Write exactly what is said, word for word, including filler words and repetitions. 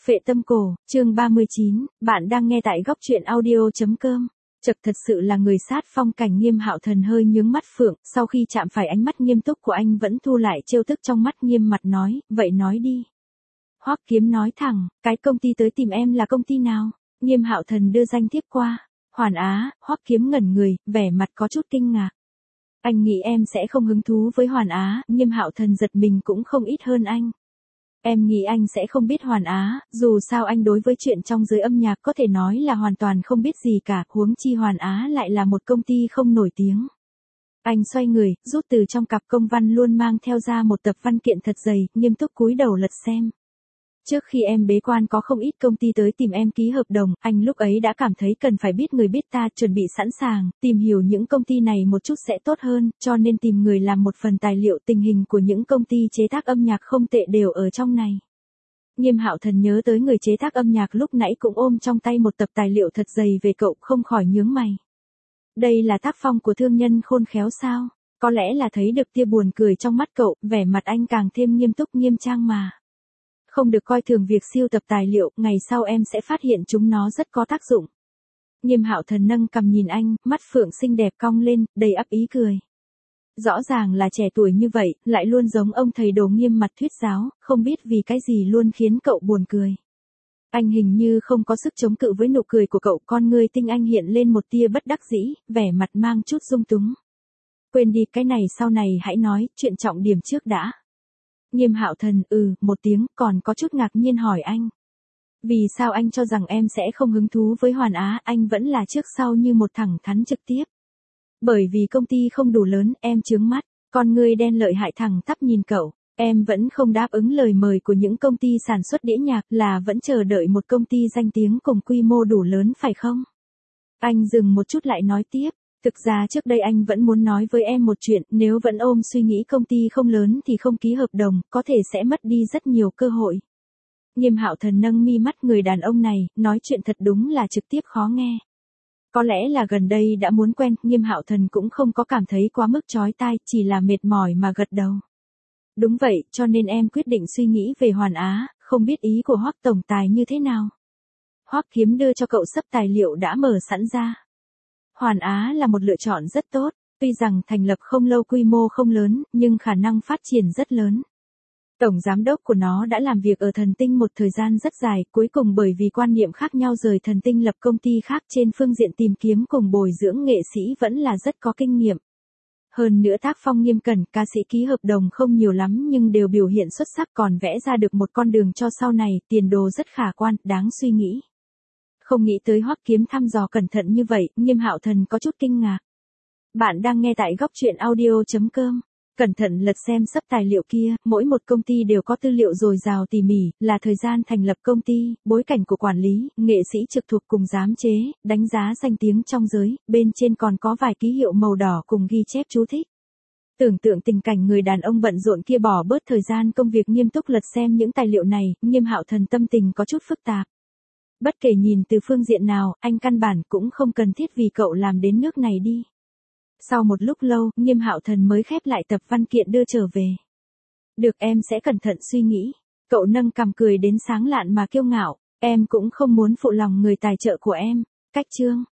Phệ tâm cổ, chương ba mươi chín, bạn đang nghe tại góc truyện audio.com. Chật, thật sự là người sát phong cảnh. Nghiêm Hạo Thần hơi nhướng mắt phượng, sau khi chạm phải ánh mắt nghiêm túc của anh vẫn thu lại trêu tức trong mắt, nghiêm mặt nói, vậy nói đi. Hoắc Kiếm nói thẳng, cái công ty tới tìm em là công ty nào? Nghiêm Hạo Thần đưa danh thiếp qua. Hoàn Á. Hoắc Kiếm ngẩn người, vẻ mặt có chút kinh ngạc. Anh nghĩ em sẽ không hứng thú với Hoàn Á. Nghiêm Hạo Thần giật mình cũng không ít hơn anh. Em nghĩ anh sẽ không biết Hoàn Á, dù sao anh đối với chuyện trong giới âm nhạc có thể nói là hoàn toàn không biết gì cả, huống chi Hoàn Á lại là một công ty không nổi tiếng. Anh xoay người, rút từ trong cặp công văn luôn mang theo ra một tập văn kiện thật dày, nghiêm túc cúi đầu lật xem. Trước khi em bế quan có không ít công ty tới tìm em ký hợp đồng, anh lúc ấy đã cảm thấy cần phải biết người biết ta, chuẩn bị sẵn sàng, tìm hiểu những công ty này một chút sẽ tốt hơn, cho nên tìm người làm một phần tài liệu tình hình của những công ty chế tác âm nhạc không tệ đều ở trong này. Nghiêm Hạo Thần nhớ tới người chế tác âm nhạc lúc nãy cũng ôm trong tay một tập tài liệu thật dày về cậu, không khỏi nhướng mày. Đây là tác phong của thương nhân khôn khéo sao? Có lẽ là thấy được tia buồn cười trong mắt cậu, vẻ mặt anh càng thêm nghiêm túc nghiêm trang mà. Không được coi thường việc sưu tập tài liệu, ngày sau em sẽ phát hiện chúng nó rất có tác dụng. Nghiêm Hạo Thần nâng cằm nhìn anh, mắt phượng xinh đẹp cong lên, đầy ắp ý cười. Rõ ràng là trẻ tuổi như vậy, lại luôn giống ông thầy đồ nghiêm mặt thuyết giáo, không biết vì cái gì luôn khiến cậu buồn cười. Anh hình như không có sức chống cự với nụ cười của cậu, con ngươi tinh anh hiện lên một tia bất đắc dĩ, vẻ mặt mang chút dung túng. Quên đi cái này, sau này hãy nói, chuyện trọng điểm trước đã. Nghiêm Hạo Thần ừ một tiếng, còn có chút ngạc nhiên hỏi anh. Vì sao anh cho rằng em sẽ không hứng thú với Hoàn Á? Anh vẫn là trước sau như một thẳng thắn trực tiếp. Bởi vì công ty không đủ lớn, em chướng mắt. Con ngươi đen lợi hại thẳng tắp nhìn cậu. Em vẫn không đáp ứng lời mời của những công ty sản xuất đĩa nhạc, là vẫn chờ đợi một công ty danh tiếng cùng quy mô đủ lớn phải không? Anh dừng một chút lại nói tiếp. Thực ra trước đây anh vẫn muốn nói với em một chuyện, nếu vẫn ôm suy nghĩ công ty không lớn thì không ký hợp đồng, có thể sẽ mất đi rất nhiều cơ hội. Nghiêm Hạo Thần nâng mi mắt, người đàn ông này, nói chuyện thật đúng là trực tiếp khó nghe. Có lẽ là gần đây đã muốn quen, Nghiêm Hạo Thần cũng không có cảm thấy quá mức chói tai, chỉ là mệt mỏi mà gật đầu. Đúng vậy, cho nên em quyết định suy nghĩ về Hoàn Á, không biết ý của Hoắc tổng tài như thế nào. Hoắc Kiếm đưa cho cậu sấp tài liệu đã mở sẵn ra. Hoàn Á là một lựa chọn rất tốt, tuy rằng thành lập không lâu, quy mô không lớn, nhưng khả năng phát triển rất lớn. Tổng giám đốc của nó đã làm việc ở Thần Tinh một thời gian rất dài, cuối cùng bởi vì quan niệm khác nhau rời Thần Tinh lập công ty khác, trên phương diện tìm kiếm cùng bồi dưỡng nghệ sĩ vẫn là rất có kinh nghiệm. Hơn nữa tác phong nghiêm cẩn, ca sĩ ký hợp đồng không nhiều lắm nhưng đều biểu hiện xuất sắc, còn vẽ ra được một con đường cho sau này, tiền đồ rất khả quan, đáng suy nghĩ. Không nghĩ tới Hoắc Kiếm thăm dò cẩn thận như vậy, Nghiêm Hạo Thần có chút kinh ngạc. Bạn đang nghe tại góc truyện audio.com. Cẩn thận lật xem sấp tài liệu kia, mỗi một công ty đều có tư liệu dồi dào tỉ mỉ, là thời gian thành lập công ty, bối cảnh của quản lý, nghệ sĩ trực thuộc cùng giám chế, đánh giá danh tiếng trong giới, bên trên còn có vài ký hiệu màu đỏ cùng ghi chép chú thích. Tưởng tượng tình cảnh người đàn ông bận rộn kia bỏ bớt thời gian công việc nghiêm túc lật xem những tài liệu này, Nghiêm Hạo Thần tâm tình có chút phức tạp. Bất kể nhìn từ phương diện nào, anh căn bản cũng không cần thiết vì cậu làm đến nước này đi. Sau một lúc lâu, Nghiêm Hạo Thần mới khép lại tập văn kiện đưa trở về. Được, em sẽ cẩn thận suy nghĩ. Cậu nâng cằm cười đến sáng lạn mà kiêu ngạo. Em cũng không muốn phụ lòng người tài trợ của em. Cách chương.